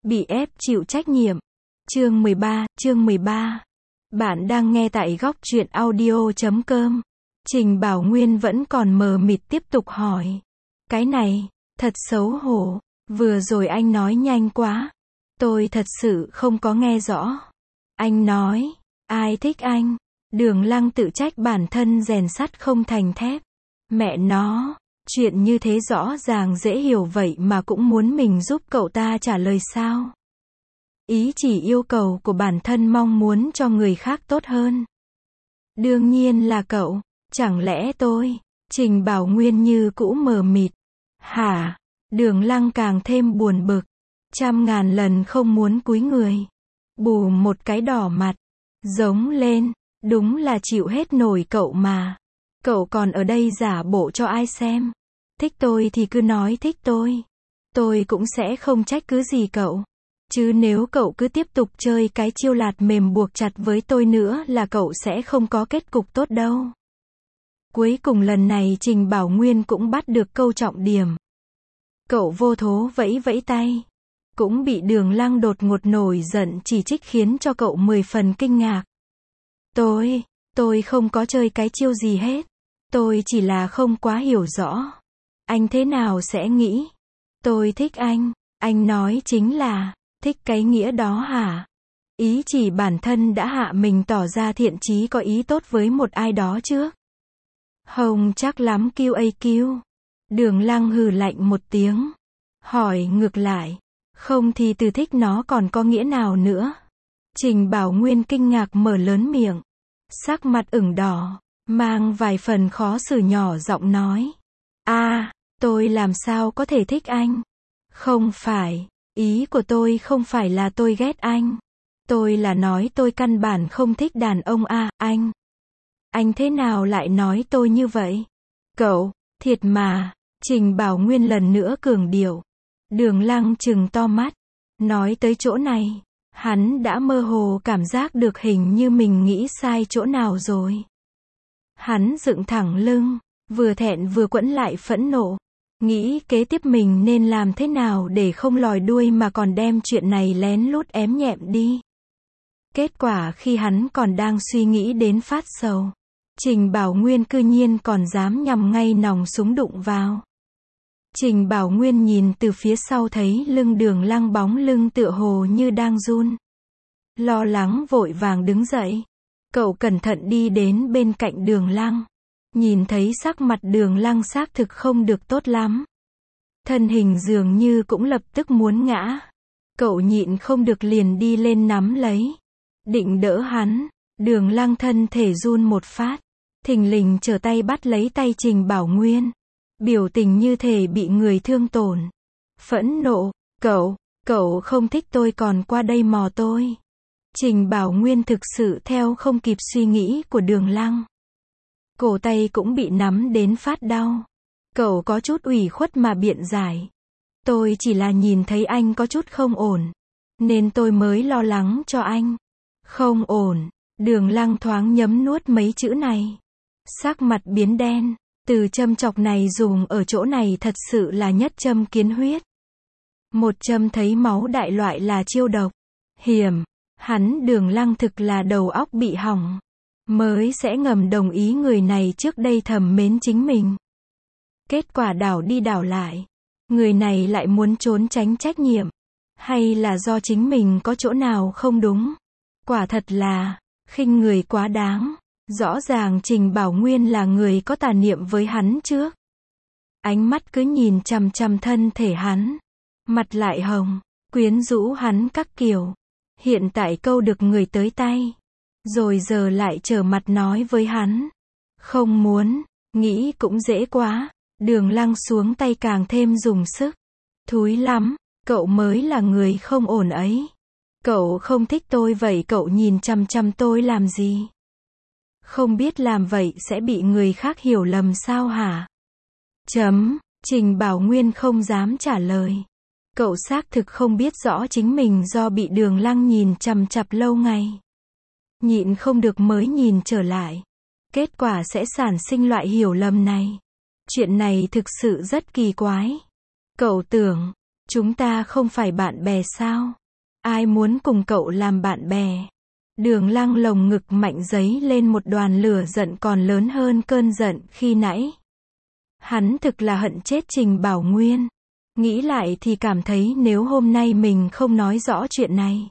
Bị ép chịu trách nhiệm. Chương 13. Bạn đang nghe tại góc truyện audio.com. Trình Bảo Nguyên vẫn còn mờ mịt tiếp tục hỏi. Cái này, thật xấu hổ. Vừa rồi anh nói nhanh quá. Tôi thật sự không có nghe rõ. Anh nói, ai thích anh? Đường Lăng tự trách bản thân rèn sắt không thành thép. Mẹ nó, chuyện như thế rõ ràng dễ hiểu vậy mà cũng muốn mình giúp cậu ta trả lời sao? Ý chỉ yêu cầu của bản thân mong muốn cho người khác tốt hơn. Đương nhiên là cậu, chẳng lẽ tôi? Trình Bảo Nguyên như cũ mờ mịt. Hả? Đường Lăng càng thêm buồn bực. Trăm ngàn lần không muốn cúi người. Bù một cái đỏ mặt. Giống lên. Đúng là chịu hết nổi cậu mà. Cậu còn ở đây giả bộ cho ai xem. Thích tôi thì cứ nói thích tôi. Tôi cũng sẽ không trách cứ gì cậu. Chứ nếu cậu cứ tiếp tục chơi cái chiêu lạt mềm buộc chặt với tôi nữa là cậu sẽ không có kết cục tốt đâu. Cuối cùng lần này Trình Bảo Nguyên cũng bắt được câu trọng điểm. Cậu vô thố vẫy vẫy tay. Cũng bị Đường Lăng đột ngột nổi giận chỉ trích khiến cho cậu 10 phần kinh ngạc. Tôi không có chơi cái chiêu gì hết. Tôi chỉ là không quá hiểu rõ. Anh thế nào sẽ nghĩ? Tôi thích anh nói chính là, thích cái nghĩa đó hả? Ý chỉ bản thân đã hạ mình tỏ ra thiện chí có ý tốt với một ai đó trước. Hồng chắc lắm QAQ. Đường Lăng hừ lạnh một tiếng. Hỏi ngược lại. Không thì từ thích nó còn có nghĩa nào nữa? Trình Bảo Nguyên kinh ngạc mở lớn miệng. Sắc mặt ửng đỏ. Mang vài phần khó xử nhỏ giọng nói. Tôi làm sao có thể thích anh? Không phải. Ý của tôi không phải là tôi ghét anh. Tôi là nói tôi căn bản không thích đàn ông anh. Anh thế nào lại nói tôi như vậy? Cậu, thiệt mà. Trình Bảo Nguyên lần nữa cường điệu. Đường Lăng trừng to mắt. Nói tới chỗ này, hắn đã mơ hồ cảm giác được hình như mình nghĩ sai chỗ nào rồi. Hắn dựng thẳng lưng, vừa thẹn vừa quẫn lại phẫn nộ. Nghĩ kế tiếp mình nên làm thế nào để không lòi đuôi mà còn đem chuyện này lén lút ém nhẹm đi. Kết quả khi hắn còn đang suy nghĩ đến phát sầu, Trình Bảo Nguyên cư nhiên còn dám nhằm ngay nòng súng đụng vào. Trình Bảo Nguyên nhìn từ phía sau thấy lưng Đường Lăng bóng lưng tựa hồ như đang run. Lo lắng vội vàng đứng dậy. Cậu cẩn thận đi đến bên cạnh Đường Lăng. Nhìn thấy sắc mặt Đường Lăng xác thực không được tốt lắm. Thân hình dường như cũng lập tức muốn ngã. Cậu nhịn không được liền đi lên nắm lấy. Định đỡ hắn. Đường Lăng thân thể run một phát. Thình lình trở tay bắt lấy tay Trình Bảo Nguyên. Biểu tình như thể bị người thương tổn. Phẫn nộ. Cậu không thích tôi còn qua đây mò tôi. Trình Bảo Nguyên thực sự theo không kịp suy nghĩ của Đường Lăng. Cổ tay cũng bị nắm đến phát đau. Cậu có chút ủy khuất mà biện giải. Tôi chỉ là nhìn thấy anh có chút không ổn. Nên tôi mới lo lắng cho anh. Không ổn. Đường Lăng thoáng nhấm nuốt mấy chữ này. Sắc mặt biến đen. Từ châm chọc này dùng ở chỗ này thật sự là nhất châm kiến huyết. Một châm thấy máu đại loại là chiêu độc. Hiểm. Hắn Đường Lăng thực là đầu óc bị hỏng. Mới sẽ ngầm đồng ý người này trước đây thầm mến chính mình. Kết quả đảo đi đảo lại. Người này lại muốn trốn tránh trách nhiệm. Hay là do chính mình có chỗ nào không đúng? Quả thật là khinh người quá đáng. Rõ ràng Trình Bảo Nguyên là người có tà niệm với hắn trước. Ánh mắt cứ nhìn chằm chằm thân thể hắn. Mặt lại hồng. Quyến rũ hắn các kiểu. Hiện tại câu được người tới tay. Rồi giờ lại trở mặt nói với hắn. Không muốn. Nghĩ cũng dễ quá. Đường Lăng xuống tay càng thêm dùng sức. Thúi lắm. Cậu mới là người không ổn ấy. Cậu không thích tôi vậy cậu nhìn chằm chằm tôi làm gì? Không biết làm vậy sẽ bị người khác hiểu lầm sao hả? Trình Bảo Nguyên không dám trả lời. Cậu xác thực không biết rõ chính mình do bị Đường Lăng nhìn chằm chằm lâu ngày. Nhịn không được mới nhìn trở lại. Kết quả sẽ sản sinh loại hiểu lầm này. Chuyện này thực sự rất kỳ quái. Cậu tưởng, Chúng ta không phải bạn bè sao? Ai muốn cùng cậu làm bạn bè? Đường Lăng lồng ngực mạnh dấy lên một đoàn lửa giận còn lớn hơn cơn giận khi nãy. Hắn thực là hận chết Trình Bảo Nguyên. Nghĩ lại thì cảm thấy nếu hôm nay mình không nói rõ chuyện này,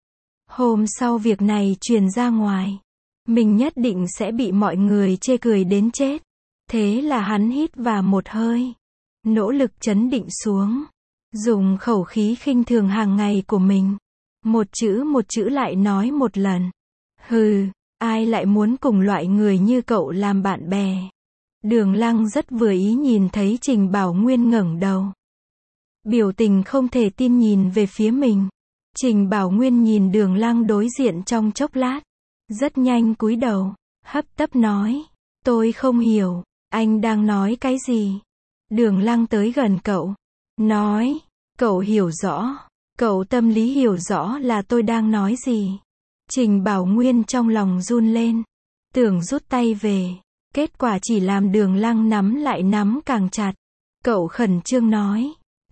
hôm sau việc này truyền ra ngoài, mình nhất định sẽ bị mọi người chê cười đến chết. Thế là hắn hít vào một hơi, nỗ lực trấn định xuống, dùng khẩu khí khinh thường hàng ngày của mình, một chữ lại nói một lần. Hừ, ai lại muốn cùng loại người như cậu làm bạn bè? Đường Lăng rất vừa ý nhìn thấy Trình Bảo Nguyên ngẩng đầu, biểu tình không thể tin nhìn về phía mình. Trình Bảo Nguyên nhìn Đường Lăng đối diện trong chốc lát, rất nhanh cúi đầu, hấp tấp nói, tôi không hiểu, anh đang nói cái gì? Đường Lăng tới gần cậu, nói, cậu hiểu rõ, cậu tâm lý hiểu rõ là tôi đang nói gì. Trình Bảo Nguyên trong lòng run lên, tưởng rút tay về, kết quả chỉ làm Đường Lăng nắm lại nắm càng chặt. Cậu khẩn trương nói,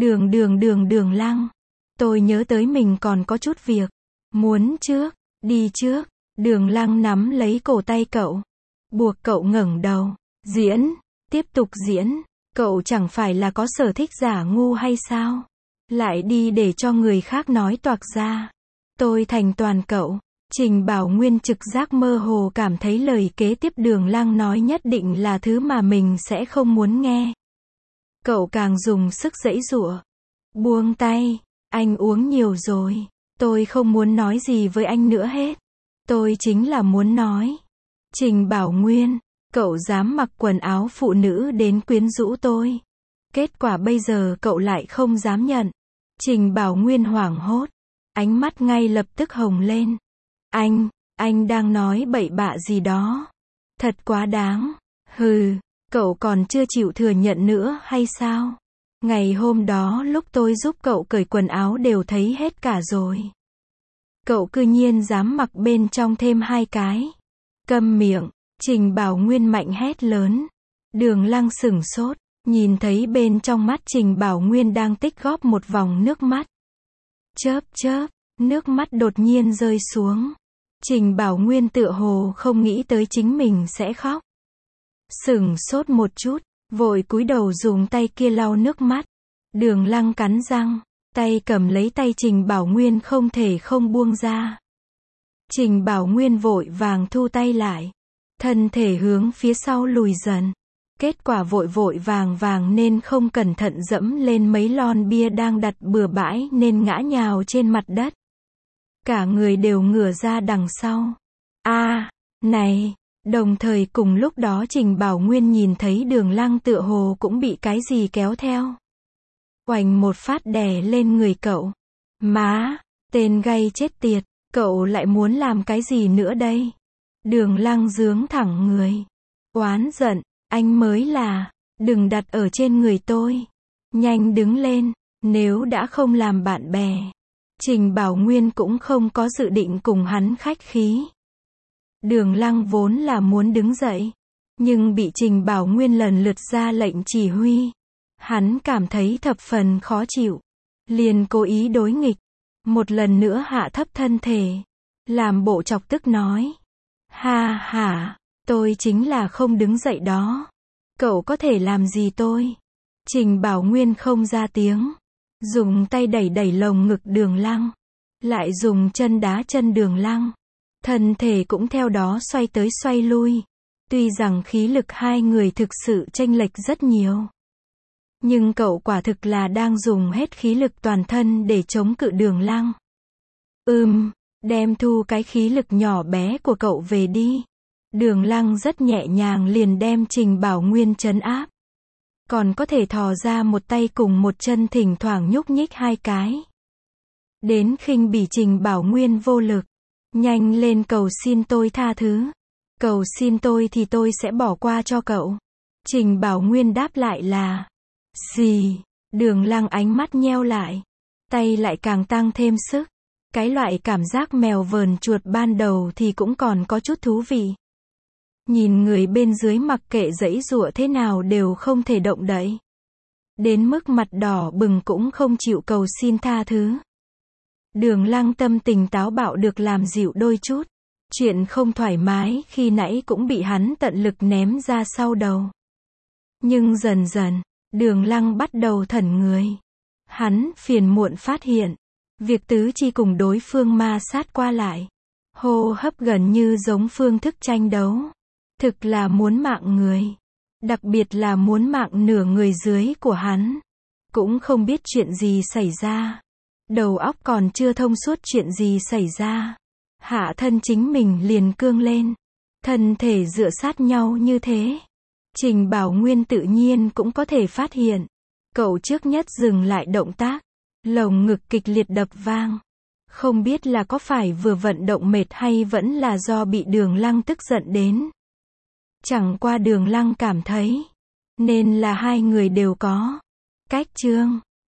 Đường Lăng, tôi nhớ tới mình còn có chút việc, muốn trước, đi trước. Đường Lăng nắm lấy cổ tay cậu, buộc cậu ngẩng đầu, diễn, tiếp tục diễn, cậu chẳng phải là có sở thích giả ngu hay sao? Lại đi để cho người khác nói toạc ra. Tôi thành toàn cậu. Trình Bảo Nguyên trực giác mơ hồ cảm thấy lời kế tiếp Đường Lăng nói nhất định là thứ mà mình sẽ không muốn nghe. Cậu càng dùng sức giãy giụa. Buông tay, anh uống nhiều rồi. Tôi không muốn nói gì với anh nữa hết. Tôi chính là muốn nói. Trình Bảo Nguyên, cậu dám mặc quần áo phụ nữ đến quyến rũ tôi. Kết quả bây giờ cậu lại không dám nhận. Trình Bảo Nguyên hoảng hốt. Ánh mắt ngay lập tức hồng lên. Anh đang nói bậy bạ gì đó. Thật quá đáng. Hừ, cậu còn chưa chịu thừa nhận nữa hay sao? Ngày hôm đó lúc tôi giúp cậu cởi quần áo đều thấy hết cả rồi. Cậu cư nhiên dám mặc bên trong thêm 2 cái. Câm miệng, Trình Bảo Nguyên mạnh hét lớn. Đường Lăng sửng sốt, nhìn thấy bên trong mắt Trình Bảo Nguyên đang tích góp một vòng nước mắt. Chớp chớp, nước mắt đột nhiên rơi xuống. Trình Bảo Nguyên tựa hồ không nghĩ tới chính mình sẽ khóc. Sửng sốt một chút, vội cúi đầu dùng tay kia lau nước mắt. Đường Lăng cắn răng, tay cầm lấy tay Trình Bảo Nguyên không thể không buông ra. Trình Bảo Nguyên vội vàng thu tay lại, thân thể hướng phía sau lùi dần. Kết quả vội vàng nên không cẩn thận dẫm lên mấy lon bia đang đặt bừa bãi nên ngã nhào trên mặt đất. Cả người đều ngửa ra đằng sau. Này, đồng thời cùng lúc đó Trình Bảo Nguyên nhìn thấy Đường Lăng tựa hồ cũng bị cái gì kéo theo. Oành một phát đè lên người cậu. Má, tên gay chết tiệt, cậu lại muốn làm cái gì nữa đây? Đường Lăng giương thẳng người. Oán giận, anh mới là, đừng đặt ở trên người tôi. Nhanh đứng lên, nếu đã không làm bạn bè. Trình Bảo Nguyên cũng không có dự định cùng hắn khách khí. Đường Lăng vốn là muốn đứng dậy, nhưng bị Trình Bảo Nguyên lần lượt ra lệnh chỉ huy. Hắn cảm thấy thập phần khó chịu, liền cố ý đối nghịch, một lần nữa hạ thấp thân thể, làm bộ chọc tức nói. Ha ha, tôi chính là không đứng dậy đó. Cậu có thể làm gì tôi? Trình Bảo Nguyên không ra tiếng, dùng tay đẩy lồng ngực Đường Lăng, lại dùng chân đá chân Đường Lăng. Thân thể cũng theo đó xoay tới xoay lui. Tuy rằng khí lực hai người thực sự chênh lệch rất nhiều, nhưng cậu quả thực là đang dùng hết khí lực toàn thân để chống cự Đường Lăng. Đem thu cái khí lực nhỏ bé của cậu về đi. Đường Lăng rất nhẹ nhàng liền đem Trình Bảo Nguyên trấn áp. Còn có thể thò ra một tay cùng một chân thỉnh thoảng nhúc nhích 2 cái. Đến khinh bỉ Trình Bảo Nguyên vô lực. Nhanh lên cầu xin tôi tha thứ. Cầu xin tôi thì tôi sẽ bỏ qua cho cậu. Trình Bảo Nguyên đáp lại là gì? Đường Lăng ánh mắt nheo lại, tay lại càng tăng thêm sức. Cái loại cảm giác mèo vờn chuột ban đầu thì cũng còn có chút thú vị. Nhìn người bên dưới mặc kệ giãy giụa thế nào đều không thể động đậy. đến mức mặt đỏ bừng cũng không chịu cầu xin tha thứ. Đường Lăng tâm tình táo bạo được làm dịu đôi chút. Chuyện không thoải mái khi nãy cũng bị hắn tận lực ném ra sau đầu. Nhưng dần dần, Đường Lăng bắt đầu thẫn người. Hắn phiền muộn phát hiện, việc tứ chi cùng đối phương ma sát qua lại, hô hấp gần như giống phương thức tranh đấu. Thực là muốn mạng người. Đặc biệt là muốn mạng nửa người dưới của hắn. Cũng không biết chuyện gì xảy ra. Đầu óc còn chưa thông suốt chuyện gì xảy ra. Hạ thân chính mình liền cương lên. Thân thể dựa sát nhau như thế. Trình Bảo Nguyên tự nhiên cũng có thể phát hiện. Cậu trước nhất dừng lại động tác. Lồng ngực kịch liệt đập vang. Không biết là có phải vừa vận động mệt hay vẫn là do bị Đường Lăng tức giận đến. Chẳng qua Đường Lăng cảm thấy, nên là hai người đều có cách trương.